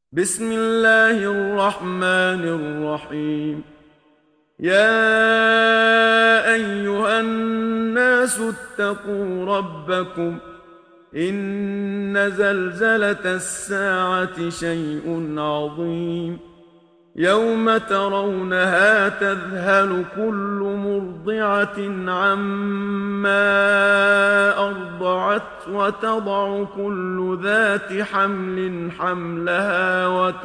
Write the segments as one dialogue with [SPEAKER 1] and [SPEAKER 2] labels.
[SPEAKER 1] بسم الله الرحمن الرحيم. يا أيها الناس اتقوا ربكم. إن زلزلة الساعة شيء عظيم. يوم ترونها تذهل كل مرضعة عما أرضعت وتضع كل ذات حمل حملها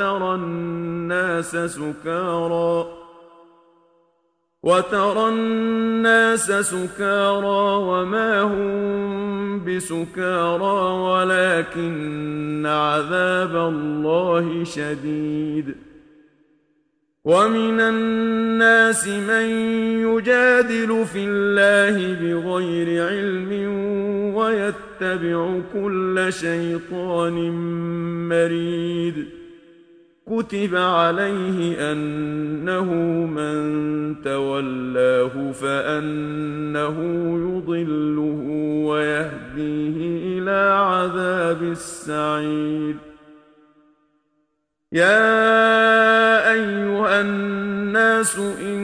[SPEAKER 1] وترى الناس سكارى وما هم بسكارى ولكن عذاب الله شديد. ومن الناس من يجادل في الله بغير علم ويتبع كل شيطان مريد. كتب عليه أنه من تولاه فأنه يضله ويهديه إلى عذاب السعير. يا أيها الناس إن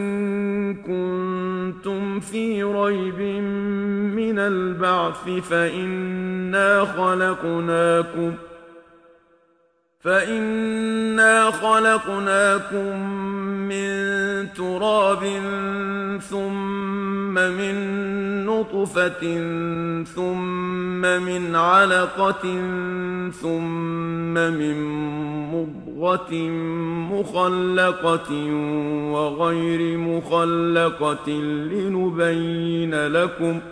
[SPEAKER 1] كنتم في ريب من البعث فإنا خلقناكم من تراب ثم من نطفة ثم من علقة ثم من مضغة مخلقة وغير مخلقة لنبين لكم.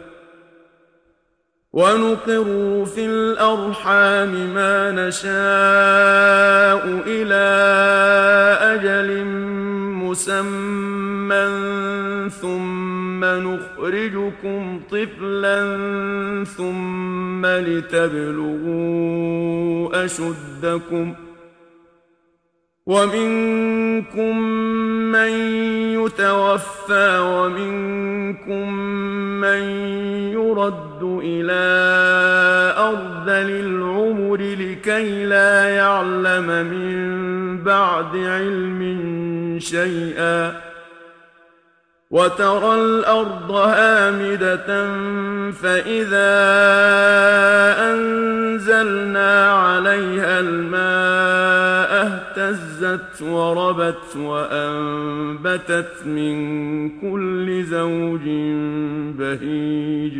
[SPEAKER 1] ونقر في الأرحام ما نشاء إلى أجل مسمى ثم نخرجكم طفلا ثم لتبلغوا أشدكم. ومنكم من يتوفى ومنكم من يرد إلى أرذل العمر لكي لا يعلم من بعد علم شيئا. وترى الأرض هامدة فإذا أنزلنا عليها الماء اهتزت وربت وأنبتت من كل زوج بهيج.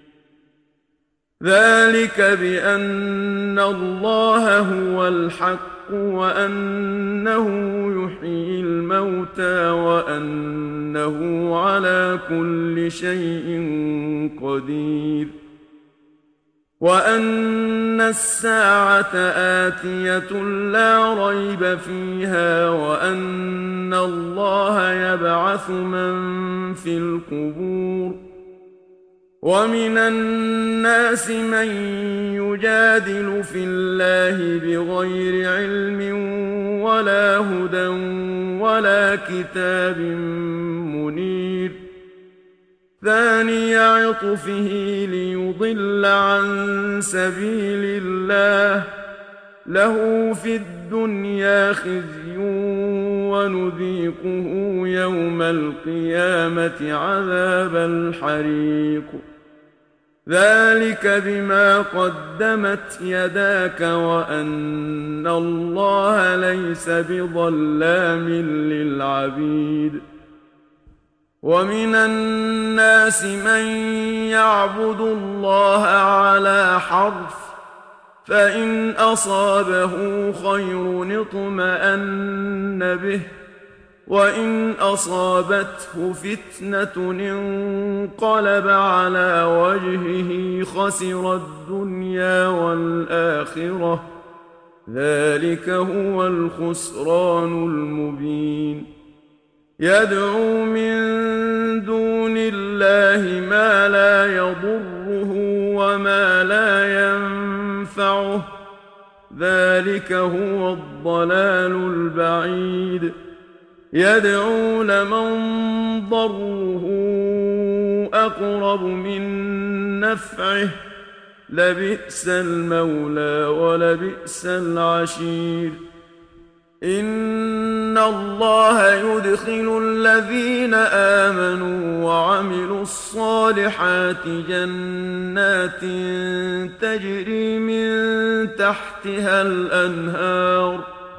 [SPEAKER 1] ذلك بأن الله هو الحق وأنه يحيي الموتى وأنه على كل شيء قدير. وأن الساعة آتية لا ريب فيها وأن الله يبعث من في القبور. ومن الناس من يجادل في الله بغير علم ولا هدى ولا كتاب منير. ثاني عطفه ليضل عن سبيل الله له في الدنيا خزي ونذيقه يوم القيامة عذاب الحريق. ذلك بما قدمت يداك وأن الله ليس بظلام للعبيد. ومن الناس من يعبد الله على حرف فإن أصابه خير اطمأن به وإن أصابته فتنة انقلب على وجهه خسر الدنيا والآخرة. ذلك هو الخسران المبين. يدعو من دون الله ما لا يضره وما لا ينفعه. ذلك هو الضلال البعيد. يدعو لمن ضره أقرب من نفعه لبئس المولى ولبئس العشير. إن الله يدخل الذين آمنوا وعملوا الصالحات جنات تجري من تحتها الأنهار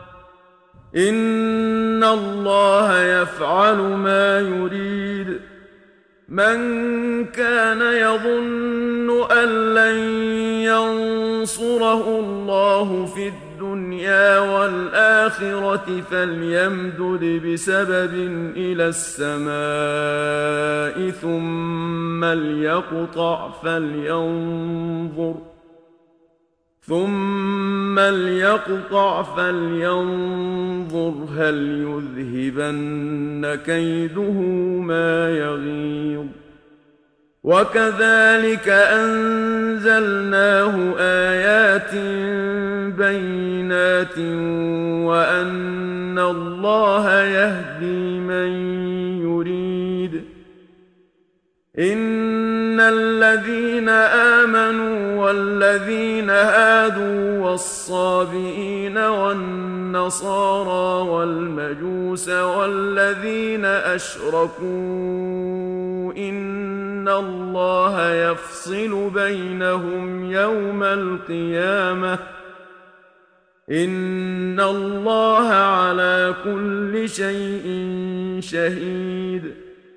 [SPEAKER 1] إن الله يفعل ما يريد من كان يظن أن لن ينصره الله في الدنيا والآخرة فليمدد بسبب إلى السماء ثم ليقطع فلينظر هل يذهبن كيده ما يغيظ وكذلك أنزلناه آيات بينات وأن الله يهدي من يريد إن الذين آمنوا والذين هادوا والصابئين والنصارى والمجوس والذين أشركوا إن الله يفصل بينهم يوم القيامة إن الله على كل شيء شهيد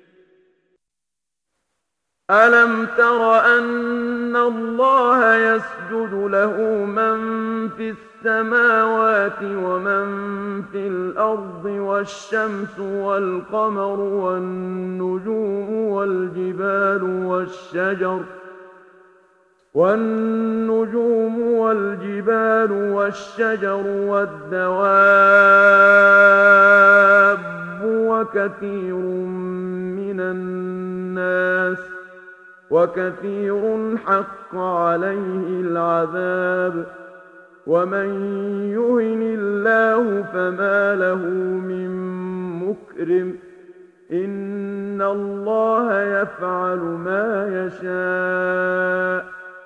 [SPEAKER 1] ألم تر أن الله يسجد له من في السماوات ومن في الأرض والشمس والقمر والنجوم والجبال والشجر والدواب وكثير حق عليه العذاب ومن يهن الله فما له من مكرم إن الله يفعل ما يشاء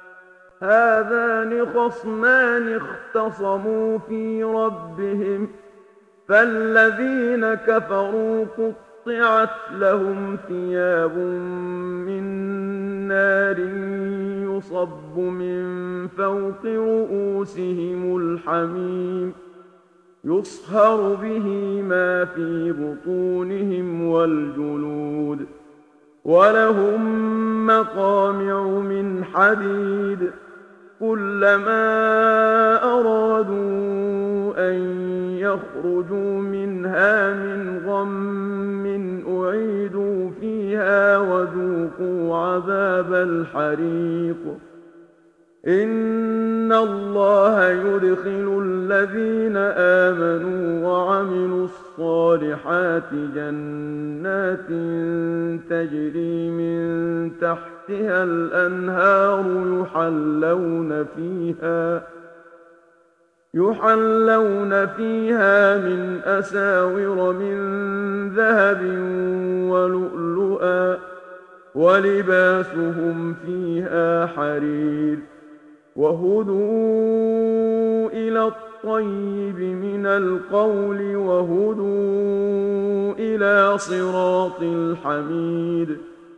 [SPEAKER 1] هذان خصمان اختصموا في ربهم فالذين كفروا قطعت لهم ثياب من نار يصب من فوق رؤوسهم الحميم يصهر به ما في بطونهم والجلود ولهم مقامع من حديد كلما أرادوا أن يخرجوا منها من غم أعيدوا فيها وذوقوا عذاب الحريق إن الله يدخل الذين آمنوا وعملوا الصالحات جنات تجري من تحتها الأنهار يحلون فيها من أساور من ذهب ولؤلؤا ولباسهم فيها حرير وهدوا إلى الطيب من القول وهدوا إلى صراط الحميد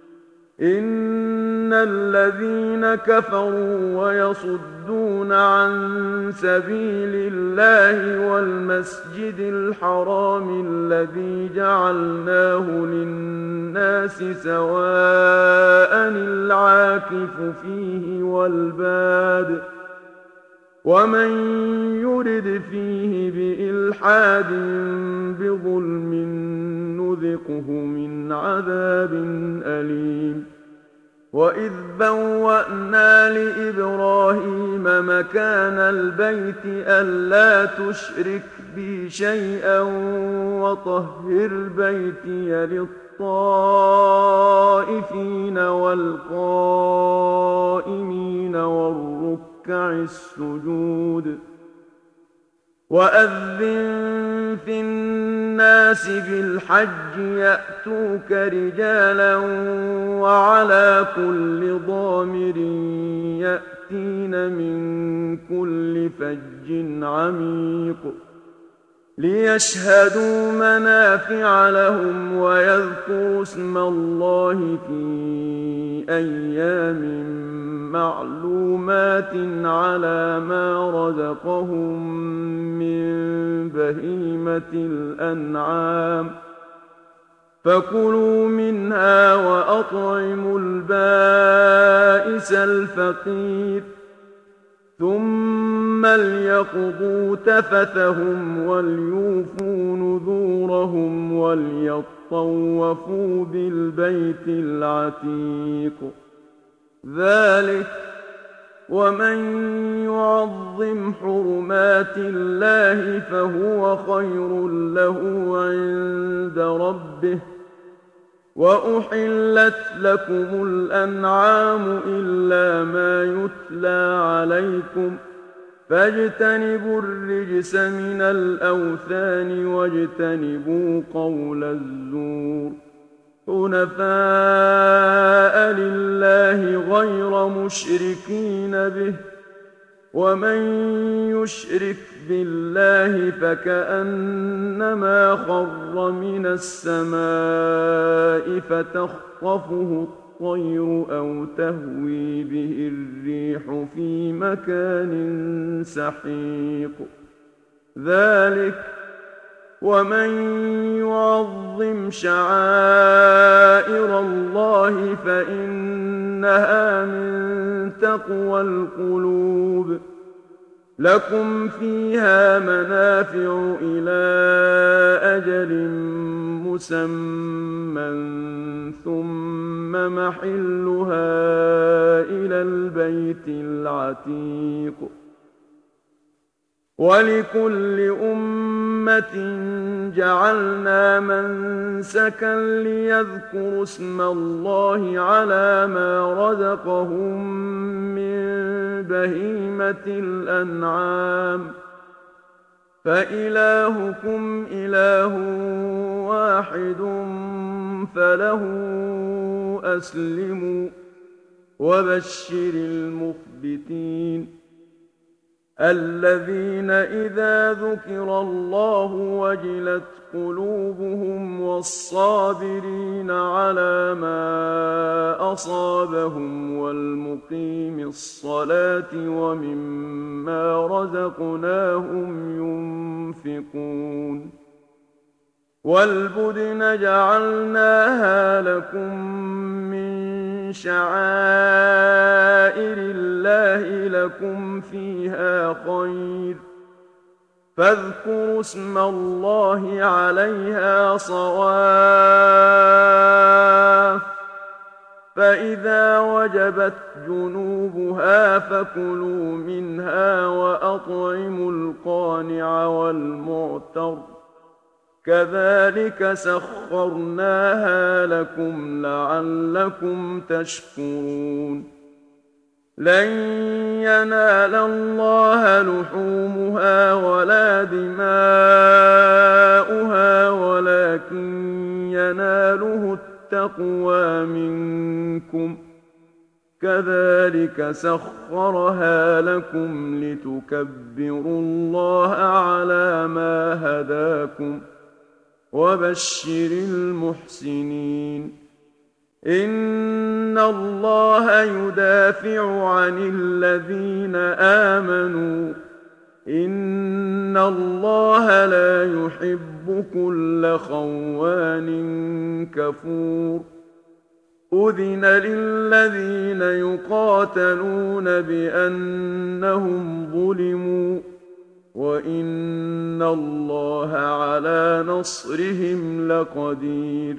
[SPEAKER 1] إن الذين كفروا ويصدون عن سبيل الله والمسجد الحرام الذي جعلناه للناس سواء العاكف فيه والباد ومن يرد فيه بإلحاد بظلم نذقه من عذاب أليم وإذ بوأنا لإبراهيم مكان البيت ألا تشرك بي شيئا وطهر بيتي للطائفين والقائمين والركع السجود وأذن في الناس بالحج يأتوك رجالا وعلى كل ضامر يأتين من كل فج عميق ليشهدوا منافع لهم ويذكروا اسم الله في أيام معلومات على ما رزقهم من بهيمة الأنعام فكلوا منها وأطعموا البائس الفقير ثم ليقضوا تفثهم وليوفوا نذورهم وليطوفوا بالبيت العتيق ذلك ومن يعظم حرمات الله فهو خير له عند ربه وأحلت لكم الأنعام إلا ما يتلى عليكم فاجتنبوا الرجس من الأوثان واجتنبوا قول الزور حنفاء لله غير مشركين به ومن يشرك بالله فكأنما خر من السماء فتخطفه الطير أو تهوي به الريح في مكان سحيق ذلك ومن يعظم شعائر الله فإنها من تقوى القلوب لكم فيها منافع إلى أجل مسمى ثم محلها إلى البيت العتيق ولكل أمة جعلنا منسكا ليذكروا اسم الله على ما رزقهم من بهيمة الأنعام فإلهكم إله واحد فله أسلموا وبشر المخبتين الذين إذا ذكر الله وجلت قلوبهم والصابرين على ما أصابهم والمقيم الصلاة ومما رزقناهم ينفقون والبدن جعلناها لكم من شعائر الله لكم فيها خير فاذكروا اسم الله عليها صواف فإذا وجبت جنوبها فكلوا منها وأطعموا القانع والمعتر كذلك سخرناها لكم لعلكم تشكرون لن ينال الله لحومها ولا دماؤها ولكن يناله التقوى منكم كذلك سخرها لكم لتكبروا الله على ما هداكم وبشر المحسنين إن الله يدافع عن الذين آمنوا إن الله لا يحب كل خوان كفور أذن للذين يقاتلون بأنهم ظلموا وإن الله على نصرهم لقدير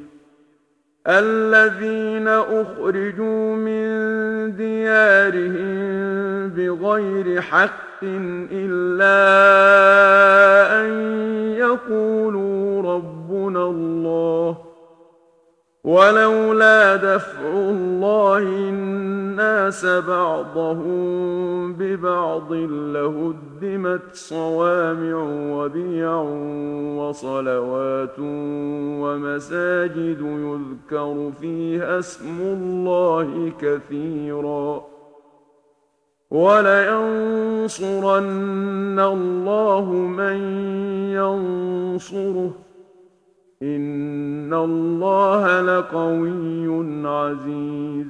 [SPEAKER 1] الذين أخرجوا من ديارهم بغير حق إلا أن يقولوا ربنا الله ولولا دفع الله الناس بعضهم ببعض لهدمت صوامع وبيع وصلوات ومساجد يذكر فيها اسم الله كثيرا وَلَيَنصُرَنَّ اللَّهُ مَن يَنصُرُهُ ۗ إِنَّ اللَّهَ لَقَوِيٌّ عَزِيزٌ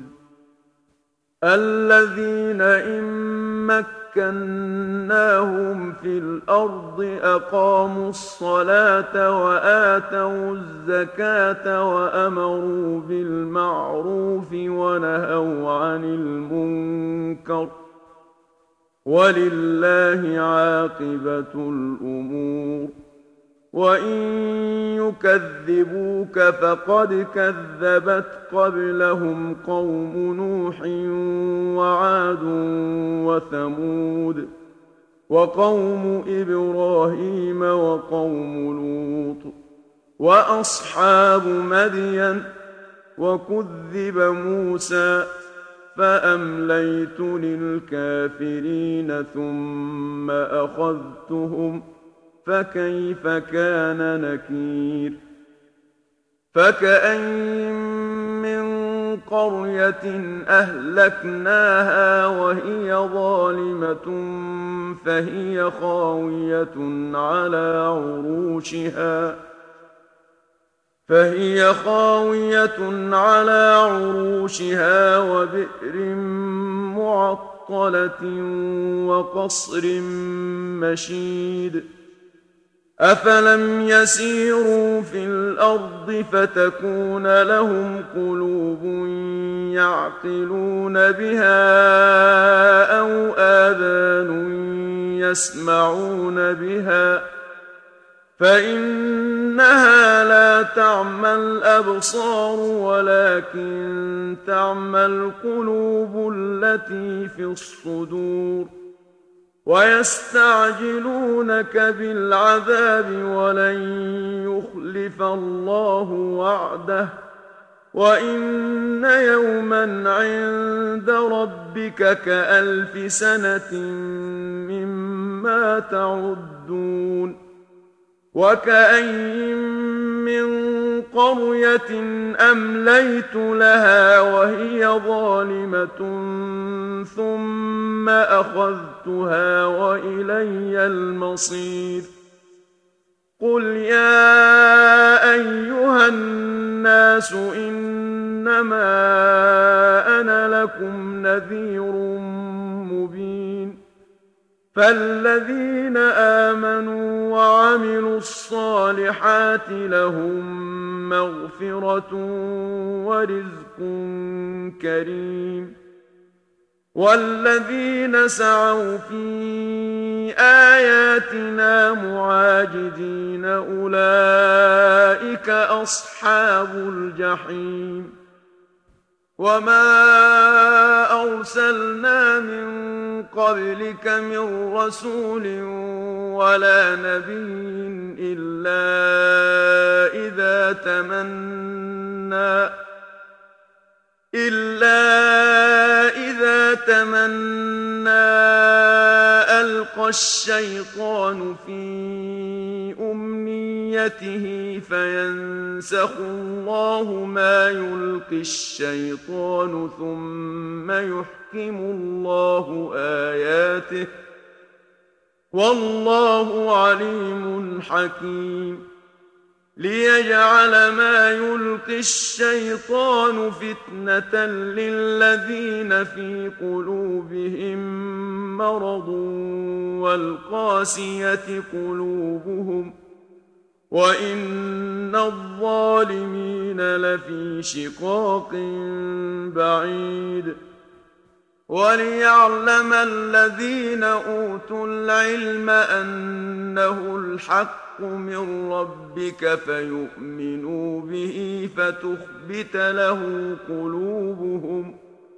[SPEAKER 1] الَّذِينَ إِن مَّكَّنَّاهُمْ فِي الْأَرْضِ أَقَامُوا الصَّلَاةَ وَآتَوُا الزَّكَاةَ وَأَمَرُوا بِالْمَعْرُوفِ وَنَهَوْا عَنِ الْمُنكَرِ ۗ وَلِلَّهِ عَاقِبَةُ الْأُمُورِ وَإِن يُكَذِّبُوكَ فَقَدْ كَذَّبَتْ قَبْلَهُمْ قَوْمُ نُوحٍ وَعَادٌ وَثَمُودُ وَقَوْمُ إِبْرَاهِيمَ وَقَوْمُ لُوطٍ وَأَصْحَابُ مَدْيَنَ ۖ وَكُذِّبَ مُوسَىٰ فَأَمْلَيْتُ لِلْكَافِرِينَ ثُمَّ أَخَذْتُهُمْ فَكَيْفَ كَانَ نَكِيرِ فَكَأَيِّن مِّن قَرْيَةٍ أَهْلَكْنَاهَا وَهِيَ ظَالِمَةٌ فَهِيَ خَاوِيَةٌ عَلَىٰ عُرُوشِهَا وَبِئْرٍ مُّعَطَّلَةٍ وَقَصْرٍ مَّشِيدٍ أَفَلَمْ يَسِيرُوا فِي الْأَرْضِ فَتَكُونَ لَهُمْ قُلُوبٌ يَعْقِلُونَ بِهَا أَوْ آذَانٌ يَسْمَعُونَ بِهَا ۖ فَإِنَّهَا لَا تَعْمَى الْأَبْصَارُ وَلَكِن تَعْمَى الْقُلُوبُ الَّتِي فِي الصُّدُورِ وَيَسْتَعْجِلُونَكَ بِالْعَذَابِ وَلَن يُخْلِفَ اللَّهُ وَعْدَهُ وَإِنَّ يَوْمًا عِندَ رَبِّكَ كَأَلْفِ سَنَةٍ مِّمَّا تَعُدُّونَ وَكَأَيِّن مِّن قَرْيَةٍ أَمْلَيْتُ لَهَا وَهِيَ ظَالِمَةٌ ثُمَّ أَخَذْتُهَا وَإِلَيَّ الْمَصِيرُ قُلْ يَا أَيُّهَا النَّاسُ إِنَّمَا أَنَا لَكُمْ نَذِيرٌ مُّبِينٌ فَالَّذِينَ آمَنُوا وَعَمِلُوا الصَّالِحَاتِ لَهُم مَّغْفِرَةٌ وَرِزْقٌ كَرِيمٌ وَالَّذِينَ سَعَوْا فِي آيَاتِنَا مُعَاجِزِينَ أُولَٰئِكَ أَصْحَابُ الْجَحِيمِ وَمَا أَرْسَلْنَا مِن قَبْلِكَ مِن رَّسُولٍ وَلَا نَبِيٍّ إِلَّا إِذَا تَمَنَّىٰ أَلْقَى الشَّيْطَانُ فِي أُمْنِيَّتِهِ فَيَنسَخُ اللَّهُ مَا يُلْقِي الشَّيْطَانُ ثُمَّ يُحْكِمُ اللَّهُ آيَاتِهِ وَاللَّهُ عَلِيمٌ حَكِيمٌ لِيَجْعَلَ مَا يُلْقِي الشَّيْطَانُ فِتْنَةً لِّلَّذِينَ فِي قُلُوبِهِم مَّرَضٌ وَالْقَاسِيَةِ قُلُوبُهُمْ ۗ وَإِنَّ الظَّالِمِينَ لَفِي شِقَاقٍ بَعِيدٍ وَلِيَعْلَمَ الَّذِينَ أُوتُوا الْعِلْمَ أَنَّهُ الْحَقُّ مِن رَّبِّكَ فَيُؤْمِنُوا بِهِ فَتُخْبِتَ لَهُ قُلُوبُهُمْ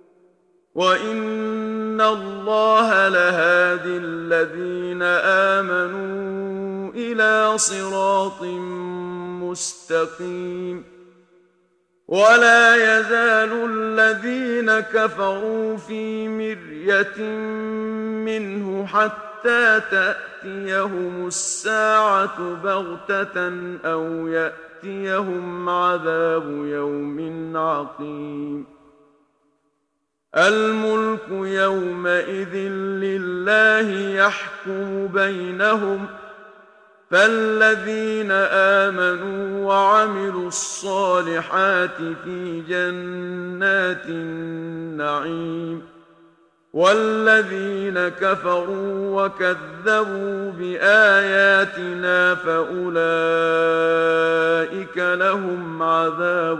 [SPEAKER 1] وَإِنَّ اللَّهَ لَهَادِ الَّذِينَ آمَنُوا إِلَىٰ صِرَاطٍ مُّسْتَقِيمٍ وَلَا يَزَالُ الَّذِينَ كَفَرُوا فِي مِرْيَةٍ مِّنْهُ حَتَّىٰ تَأْتِيَهُمُ السَّاعَةُ بَغْتَةً أَوْ يَأْتِيَهُمْ عَذَابُ يَوْمٍ عَقِيمٍ الملك يومئذ لله يحكم بينهم فالذين آمنوا وعملوا الصالحات في جنات النعيم والذين كفروا وكذبوا بآياتنا فأولئك لهم عذاب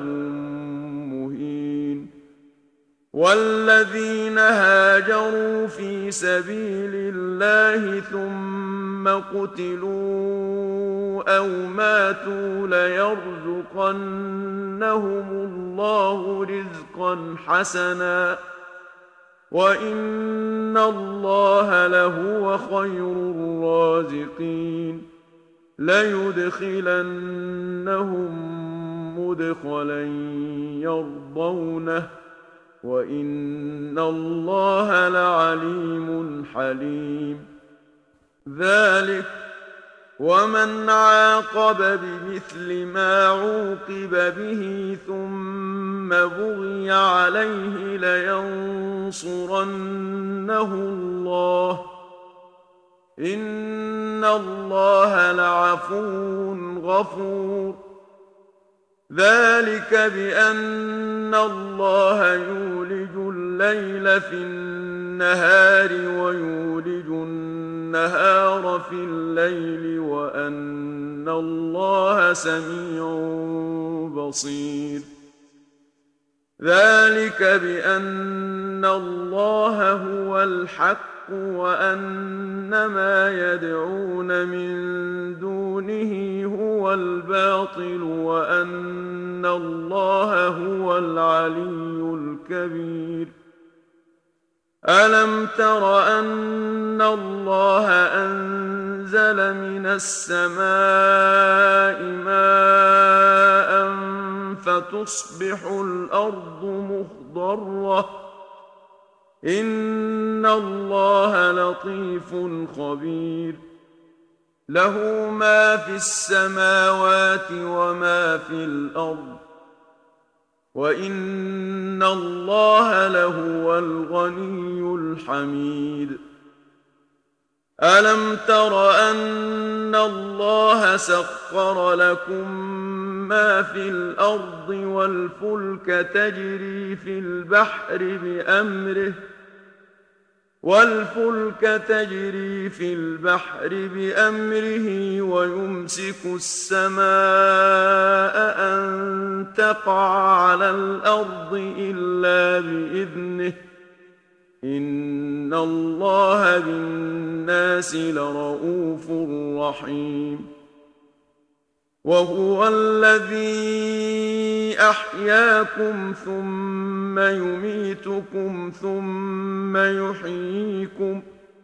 [SPEAKER 1] مهين والذين هاجروا في سبيل الله ثم قتلوا أو ماتوا ليرزقنهم الله رزقا حسنا وإن الله لهو خير الرازقين ليدخلنهم مدخلا يرضونه وإن الله لعليم حليم ذلك ومن عاقب بمثل ما عوقب به ثم بغي عليه لينصرنه الله إن الله لعفو غفور ذلك بأن الله يولج الليل في النهار ويولج النهار في الليل وأن الله سميع بصير ذلك بأن الله هو الحق وأن ما يدعون من دونه هو الباطل وأن الله هو العلي الكبير ألم تر أن الله أنزل من السماء ماء فتصبح الأرض مخضرة إن الله لطيف خبير له ما في السماوات وما في الأرض وإن الله لهو الغني الحميد ألم تر أن الله سخر لكم ما في الأرض والفلك تجري في البحر بأمره ويمسك السماء أن تقع على الأرض إلا بإذنه إن الله بالناس لرءوف رحيم وهو الذي أحياكم ثم يميتكم ثم يحييكم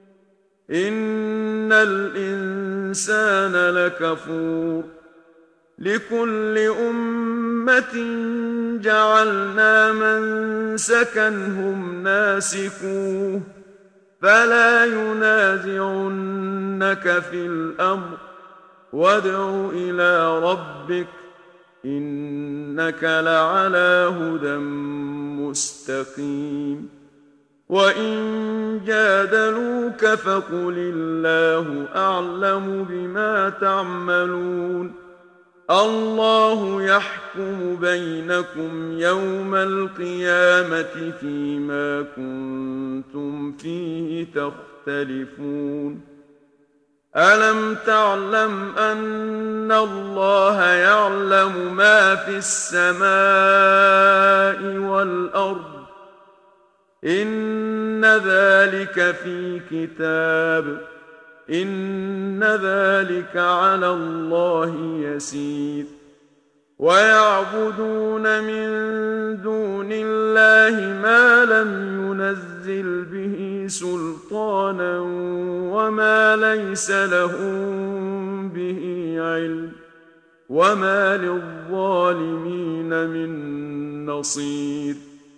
[SPEAKER 1] إن الإنسان لكفور لكل أمة جعلنا منسكا هم ناسكوه فلا ينازعنك في الأمر وادع إلى ربك إنك لعلى هدى مستقيم وإن جادلوك فقل الله أعلم بما تعملون الله يحكم بينكم يوم القيامة فيما كنتم فيه تختلفون ألم تعلم أن الله يعلم ما في السماء والأرض إن ذلك في كتاب إن ذلك على الله يسير ويعبدون من دون الله ما لم ينزل به سلطانا وما ليس لهم به علم وما للظالمين من نصير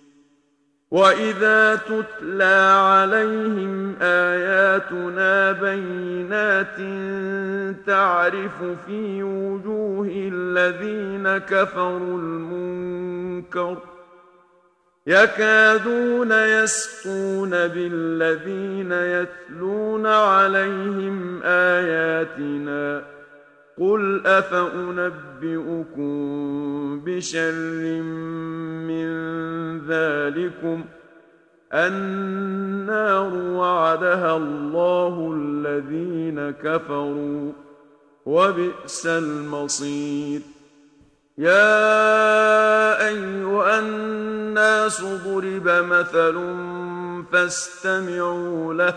[SPEAKER 1] وإذا تتلى عليهم آياتنا بينات تعرف في وجوه الذين كفروا المنكر يكادون يسطون بالذين يتلون عليهم آياتنا قل أفأنبئكم بشر من ذلكم النار وعدها الله الذين كفروا وبئس المصير يا أيها الناس ضرب مثل فاستمعوا له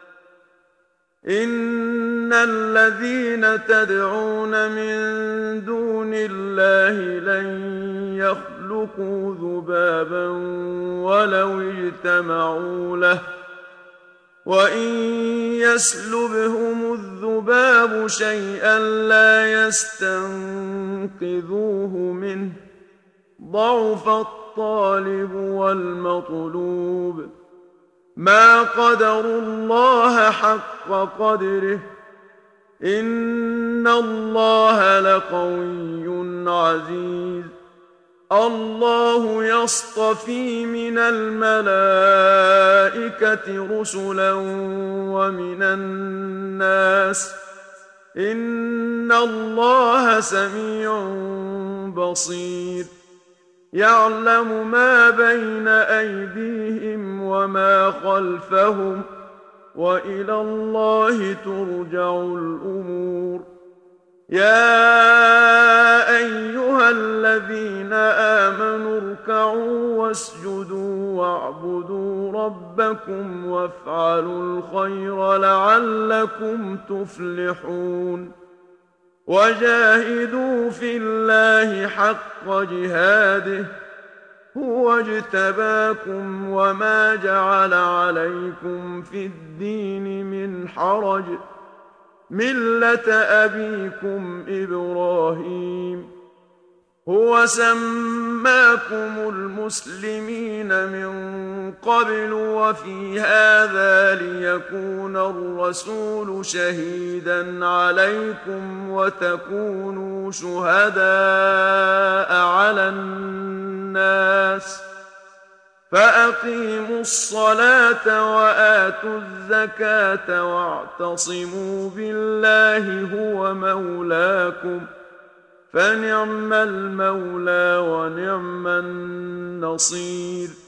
[SPEAKER 1] إن الذين تدعون من دون الله لن يخلقوا ذبابا ولو اجتمعوا له وإن يسلبهم الذباب شيئا لا يستنقذوه منه ضعف الطالب والمطلوب ما قدروا الله حق قدره إن الله لقوي عزيز الله يصطفي من الملائكة رسلا ومن الناس إن الله سميع بصير يعلم ما بين أيديهم وما خلفهم وإلى الله ترجع الأمور يا أيها الذين آمنوا اركعوا واسجدوا واعبدوا ربكم وافعلوا الخير لعلكم تفلحون وجاهدوا في الله حق جهاده هو اجتباكم وما جعل عليكم في الدين من حرج ملة أبيكم إبراهيم هو سماكم المسلمين من قبل وفي هذا ليكون الرسول شهيدا عليكم وتكونوا شهداء على الناس فأقيموا الصلاة وآتوا الزكاة واعتصموا بالله هو مولاكم فنعم المولى ونعم النصير